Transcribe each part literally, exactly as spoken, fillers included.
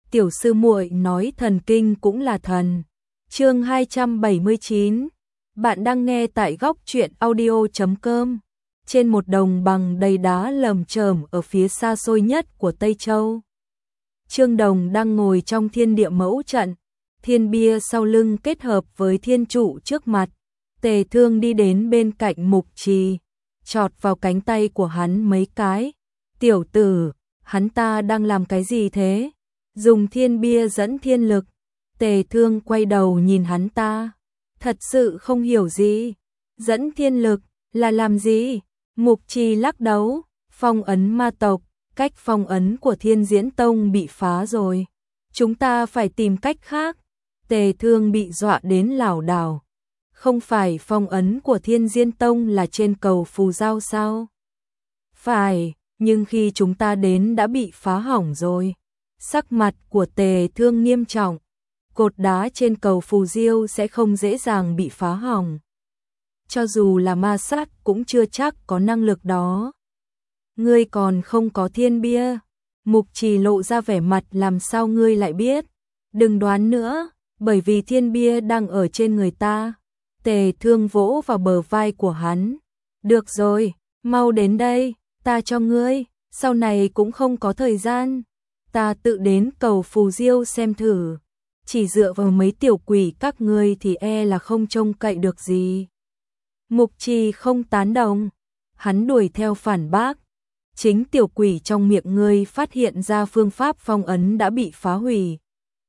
tiểu sư muội nói thần kinh cũng là thần. Chương hai trăm bảy mươi chín. Bạn đang nghe tại góc truyện audio chấm com. Trên một đồng bằng đầy đá lởm chởm ở phía xa xôi nhất của Tây Châu, Trương Đồng đang ngồi trong thiên địa mẫu trận, thiên bia sau lưng kết hợp với thiên trụ trước mặt. Tề Thương đi đến bên cạnh Mục Trì, chọt vào cánh tay của hắn mấy cái. Tiểu tử, hắn ta đang làm cái gì thế? Dùng thiên bia dẫn thiên lực. Tề Thương quay đầu nhìn hắn ta, thật sự không hiểu gì. Dẫn thiên lực là làm gì? Mục Trì lắc đầu, phong ấn ma tộc, cách phong ấn của Thiên Diễn Tông bị phá rồi. Chúng ta phải tìm cách khác. Tề Thương bị dọa đến lảo đảo. Không phải phong ấn của Thiên Diễn Tông là trên cầu phù giao sao? Phải, nhưng khi chúng ta đến đã bị phá hỏng rồi. Sắc mặt của Tề Thương nghiêm trọng. Cột đá trên cầu phù diêu sẽ không dễ dàng bị phá hỏng. Cho dù là ma sát cũng chưa chắc có năng lực đó. Ngươi còn không có thiên bia. Mục Trì lộ ra vẻ mặt làm sao ngươi lại biết. Đừng đoán nữa, bởi vì thiên bia đang ở trên người ta. Tề Thương vỗ vào bờ vai của hắn. Được rồi, mau đến đây, ta cho ngươi, sau này cũng không có thời gian. Ta tự đến cầu phù diêu xem thử. Chỉ dựa vào mấy tiểu quỷ các ngươi thì e là không trông cậy được gì. Mục Trì không tán đồng. Hắn đuổi theo phản bác. Chính tiểu quỷ trong miệng ngươi phát hiện ra phương pháp phong ấn đã bị phá hủy.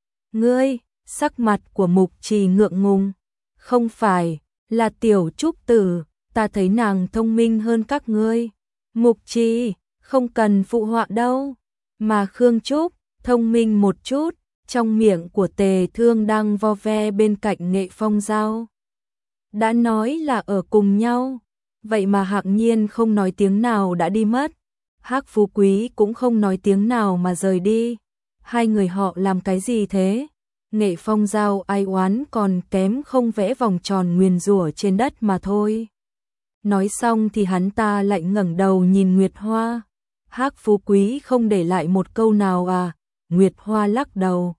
Ngươi, sắc mặt của Mục Trì ngượng ngùng. Không phải, là tiểu Trúc Tử, ta thấy nàng thông minh hơn các ngươi. Mục Trì, không cần phụ họa đâu. Mà Khương Trúc, thông minh một chút, trong miệng của Tề Thương đang vo ve bên cạnh Nghệ Phong Giao. Đã nói là ở cùng nhau, vậy mà Hạng Nhiên không nói tiếng nào đã đi mất. Hắc Phú Quý cũng không nói tiếng nào mà rời đi. Hai người họ làm cái gì thế? Nghệ Phong Giao ai oán còn kém không vẽ vòng tròn nguyền rủa trên đất mà thôi. Nói xong thì hắn ta lại ngẩng đầu nhìn Nguyệt Hoa. Hắc Phú Quý không để lại một câu nào à? Nguyệt Hoa lắc đầu.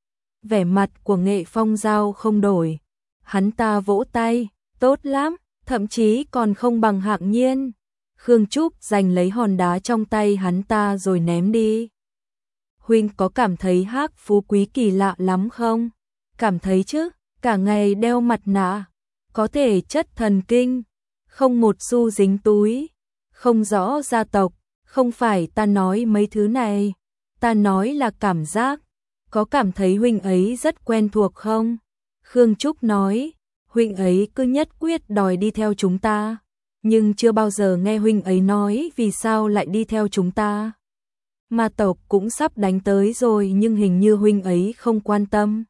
Vẻ mặt của Nghệ Phong Giao không đổi. Hắn ta vỗ tay, tốt lắm, thậm chí còn không bằng Hạng Nhiên. Khương Trúc giành lấy hòn đá trong tay hắn ta rồi ném đi. Huynh có cảm thấy Hắc Phú Quý kỳ lạ lắm không? Cảm thấy chứ, cả ngày đeo mặt nạ, có thể chất thần kinh, không một xu dính túi, không rõ gia tộc. Không phải ta nói mấy thứ này, ta nói là cảm giác. Có cảm thấy huynh ấy rất quen thuộc không? Khương Trúc nói, huynh ấy cứ nhất quyết đòi đi theo chúng ta, nhưng chưa bao giờ nghe huynh ấy nói vì sao lại đi theo chúng ta. Ma tộc cũng sắp đánh tới rồi nhưng hình như huynh ấy không quan tâm.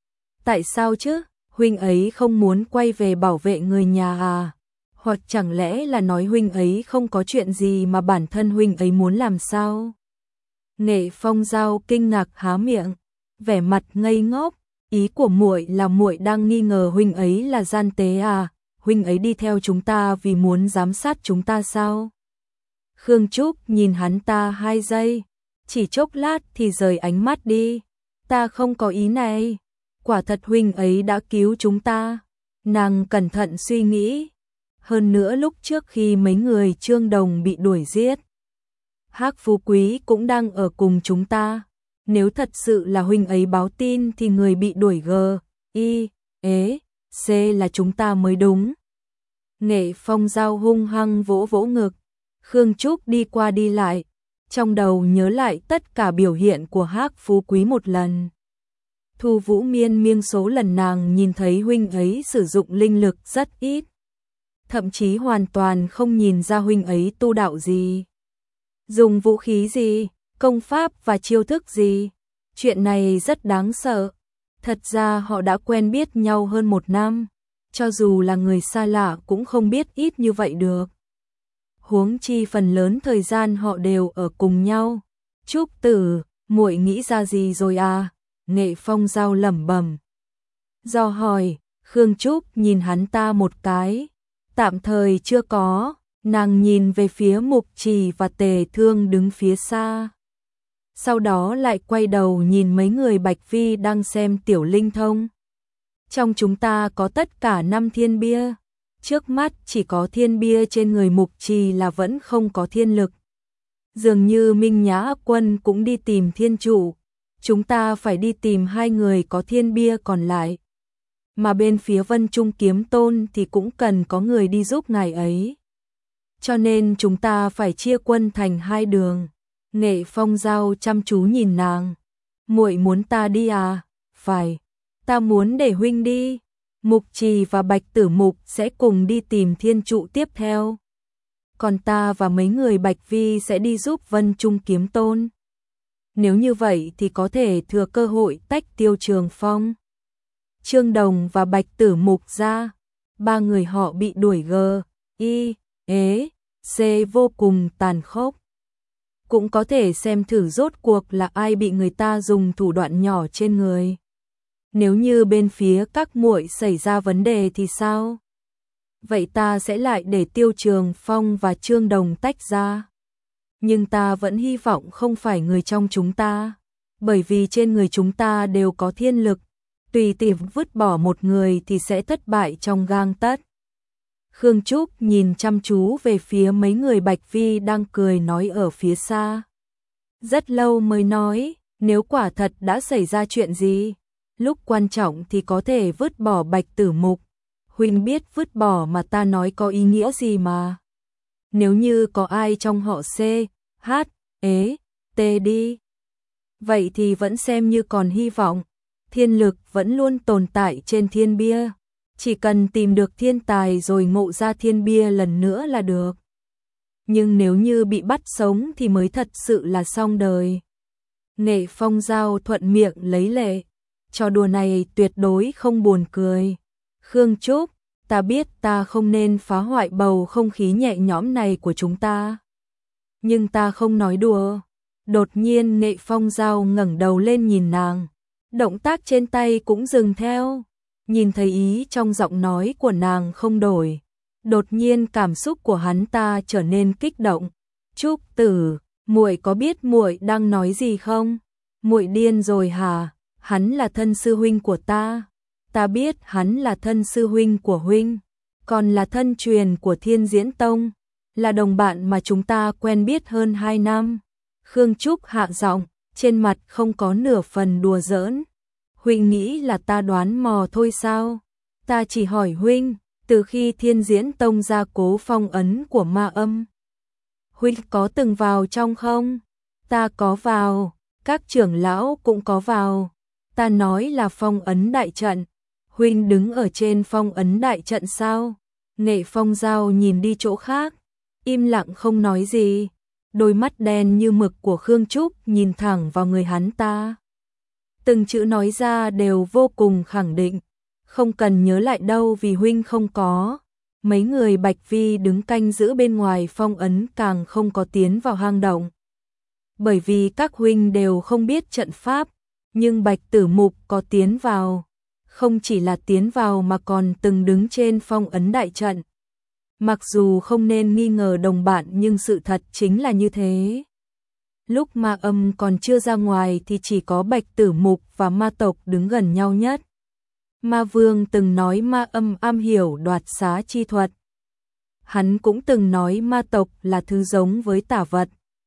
Tại sao chứ? Huynh ấy không muốn quay về bảo vệ người nhà à? Hoặc chẳng lẽ là nói huynh ấy không có chuyện gì mà bản thân huynh ấy muốn làm sao? Nghệ Phong Giao kinh ngạc há miệng, vẻ mặt ngây ngốc. Ý của muội là muội đang nghi ngờ huynh ấy là gian tế à? Huynh ấy đi theo chúng ta vì muốn giám sát chúng ta sao? Khương Trúc nhìn hắn ta hai giây, chỉ chốc lát thì rời ánh mắt đi. Ta không có ý này. Quả thật huynh ấy đã cứu chúng ta. Nàng cẩn thận suy nghĩ. Hơn nữa lúc trước khi mấy người Trương Đồng bị đuổi giết, Hắc Phú Quý cũng đang ở cùng chúng ta. Nếu thật sự là huynh ấy báo tin thì người bị đuổi G, I, E, C là chúng ta mới đúng. Nghệ Phong Giao hung hăng vỗ vỗ ngực. Khương Trúc đi qua đi lại, trong đầu nhớ lại tất cả biểu hiện của Hắc Phú Quý một lần. Thu Vũ Miên miên số lần nàng nhìn thấy huynh ấy sử dụng linh lực rất ít. Thậm chí hoàn toàn không nhìn ra huynh ấy tu đạo gì. Dùng vũ khí gì, công pháp và chiêu thức gì. Chuyện này rất đáng sợ. Thật ra họ đã quen biết nhau hơn một năm. Cho dù là người xa lạ cũng không biết ít như vậy được. Huống chi phần lớn thời gian họ đều ở cùng nhau. Trúc Tử, muội nghĩ ra gì rồi à? Nghệ Phong Giao lẩm bẩm. Do hỏi, Khương Trúc nhìn hắn ta một cái. Tạm thời chưa có, nàng nhìn về phía Mục Trì và Tề Thương đứng phía xa. sau đó lại quay đầu nhìn mấy người Bạch Vi đang xem tiểu linh thông. Trong chúng ta có tất cả năm thiên bia, trước mắt chỉ có thiên bia trên người Mục Trì là vẫn không có thiên lực. Dường như Minh Nhã Quân cũng đi tìm thiên trụ, chúng ta phải đi tìm hai người có thiên bia còn lại. Mà bên phía Vân Trung Kiếm Tôn thì cũng cần có người đi giúp ngài ấy. Cho nên chúng ta phải chia quân thành hai đường. Nghệ Phong Giao chăm chú nhìn nàng. Muội muốn ta đi à? Phải, ta muốn để huynh đi. Mục Trì và Bạch Tử Mục sẽ cùng đi tìm thiên trụ tiếp theo. Còn ta và mấy người Bạch Vi sẽ đi giúp Vân Trung Kiếm Tôn. Nếu như vậy thì có thể thừa cơ hội tách Tiêu Trường Phong, Trương Đồng và Bạch Tử Mục ra. Ba người họ bị đuổi g, y, ế, c vô cùng tàn khốc. Cũng có thể xem thử rốt cuộc là ai bị người ta dùng thủ đoạn nhỏ trên người. Nếu như bên phía các muội xảy ra vấn đề thì sao? Vậy ta sẽ lại để Tiêu Trường Phong và Trương Đồng tách ra. Nhưng ta vẫn hy vọng không phải người trong chúng ta, bởi vì trên người chúng ta đều có thiên lực, tùy tiện vứt bỏ một người thì sẽ thất bại trong gang tấc. Khương Trúc nhìn chăm chú về phía mấy người Bạch Vi đang cười nói ở phía xa. Rất lâu mới nói, nếu quả thật đã xảy ra chuyện gì, lúc quan trọng thì có thể vứt bỏ Bạch Tử Mục. Huynh biết vứt bỏ mà ta nói có ý nghĩa gì mà. Nếu như có ai trong họ C, H, ế, T đi, vậy thì vẫn xem như còn hy vọng. Thiên lực vẫn luôn tồn tại trên thiên bia, chỉ cần tìm được thiên tài rồi ngộ ra thiên bia lần nữa là được. Nhưng nếu như bị bắt sống thì mới thật sự là xong đời. Nghệ Phong Giao thuận miệng lấy lệ, trò đùa này tuyệt đối không buồn cười. Khương Trúc, ta biết ta không nên phá hoại bầu không khí nhẹ nhõm này của chúng ta. Nhưng ta không nói đùa. Đột nhiên Nghệ Phong Giao ngẩng đầu lên nhìn nàng. Động tác trên tay cũng dừng theo. Nhìn thấy ý trong giọng nói của nàng không đổi. Đột nhiên cảm xúc của hắn ta trở nên kích động. Trúc Tử, muội có biết muội đang nói gì không? Muội điên rồi hả? Hắn là thân sư huynh của ta. Ta biết hắn là thân sư huynh của huynh, còn là thân truyền của Thiên Diễn Tông, là đồng bạn mà chúng ta quen biết hơn hai năm. Khương Trúc hạ giọng, trên mặt không có nửa phần đùa giỡn. Huynh nghĩ là ta đoán mò thôi sao? Ta chỉ hỏi huynh, từ khi Thiên Diễn Tông ra cố phong ấn của ma âm, huynh có từng vào trong không? Ta có vào, các trưởng lão cũng có vào. Ta nói là phong ấn đại trận. Huynh đứng ở trên phong ấn đại trận sao? Nghệ Phong Giao nhìn đi chỗ khác, im lặng không nói gì. Đôi mắt đen như mực của Khương Trúc nhìn thẳng vào người hắn ta. Từng chữ nói ra đều vô cùng khẳng định. Không cần nhớ lại đâu vì huynh không có. Mấy người Bạch Vi đứng canh giữ bên ngoài phong ấn càng không có tiến vào hang động. Bởi vì các huynh đều không biết trận pháp, nhưng Bạch Tử Mục có tiến vào. Không chỉ là tiến vào mà còn từng đứng trên phong ấn đại trận. Mặc dù không nên nghi ngờ đồng bạn nhưng sự thật chính là như thế. Lúc ma âm còn chưa ra ngoài thì chỉ có Bạch Tử Mục và ma tộc đứng gần nhau nhất. Ma Vương từng nói ma âm am hiểu đoạt xá chi thuật. Hắn cũng từng nói ma tộc là thứ giống với tả vật.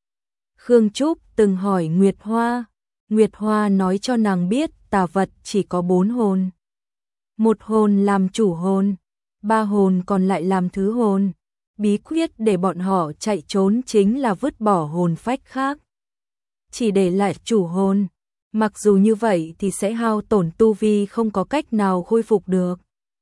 Khương Trúc từng hỏi Nguyệt Hoa. Nguyệt Hoa nói cho nàng biết tà vật chỉ có bốn hồn. Một hồn làm chủ hồn, ba hồn còn lại làm thứ hồn. Bí quyết để bọn họ chạy trốn chính là vứt bỏ hồn phách khác, chỉ để lại chủ hồn. Mặc dù như vậy thì sẽ hao tổn tu vi, không có cách nào khôi phục được.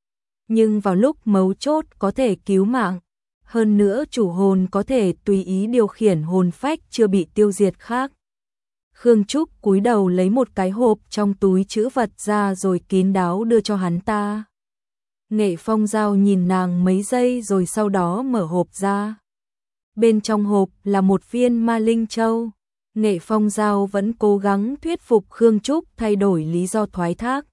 Nhưng vào lúc mấu chốt có thể cứu mạng. Hơn nữa chủ hồn có thể tùy ý điều khiển hồn phách chưa bị tiêu diệt khác. Khương Trúc cúi đầu lấy một cái hộp trong túi trữ vật ra rồi kín đáo đưa cho hắn ta. Nghệ Phong Giao nhìn nàng mấy giây rồi sau đó mở hộp ra. Bên trong hộp là một viên ma linh châu. Nghệ Phong Giao vẫn cố gắng thuyết phục Khương Trúc thay đổi lý do thoái thác.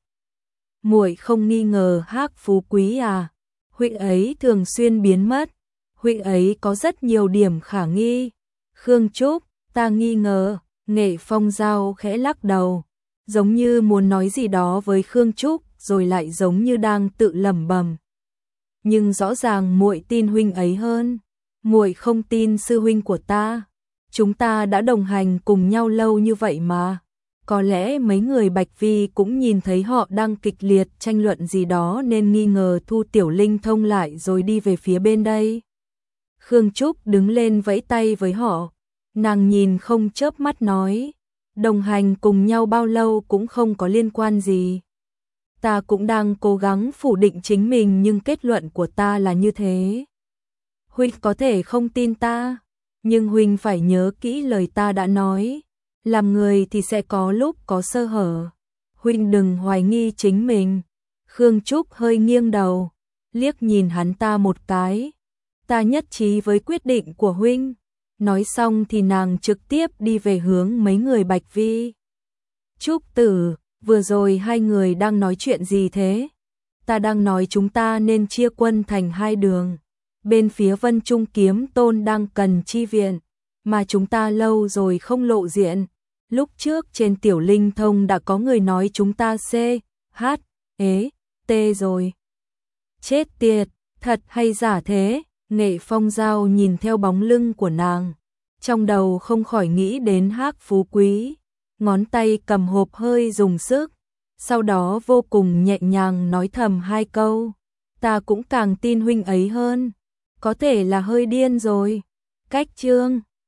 Muội không nghi ngờ Hắc Phú Quý à? Huynh ấy thường xuyên biến mất. Huynh ấy có rất nhiều điểm khả nghi. Khương Trúc, ta nghi ngờ. Nghệ Phong Giao khẽ lắc đầu, giống như muốn nói gì đó với Khương Trúc, rồi lại giống như đang tự lẩm bẩm. Nhưng rõ ràng muội tin huynh ấy hơn, muội không tin sư huynh của ta. Chúng ta đã đồng hành cùng nhau lâu như vậy mà. Có lẽ mấy người Bạch Vi cũng nhìn thấy họ đang kịch liệt tranh luận gì đó nên nghi ngờ Thu Tiểu Linh thông lại rồi đi về phía bên đây. Khương Trúc đứng lên vẫy tay với họ, nàng nhìn không chớp mắt nói, đồng hành cùng nhau bao lâu cũng không có liên quan gì. Ta cũng đang cố gắng phủ định chính mình nhưng kết luận của ta là như thế. Huynh có thể không tin ta, nhưng huynh phải nhớ kỹ lời ta đã nói, làm người thì sẽ có lúc có sơ hở. Huynh đừng hoài nghi chính mình. Khương Trúc hơi nghiêng đầu, liếc nhìn hắn ta một cái. Ta nhất trí với quyết định của huynh. Nói xong thì nàng trực tiếp đi về hướng mấy người Bạch Vi. Trúc Tử, vừa rồi hai người đang nói chuyện gì thế? Ta đang nói chúng ta nên chia quân thành hai đường. Bên phía Vân Trung Kiếm Tôn đang cần chi viện, mà chúng ta lâu rồi không lộ diện. Lúc trước trên Tiểu Linh Thông đã có người nói chúng ta C, H, ế, T rồi. Chết tiệt, thật hay giả thế? Nghệ Phong Giao nhìn theo bóng lưng của nàng, trong đầu không khỏi nghĩ đến Hắc Phú Quý, ngón tay cầm hộp hơi dùng sức, sau đó vô cùng nhẹ nhàng nói thầm hai câu. Ta cũng càng tin huynh ấy hơn, có thể là hơi điên rồi. Cách chương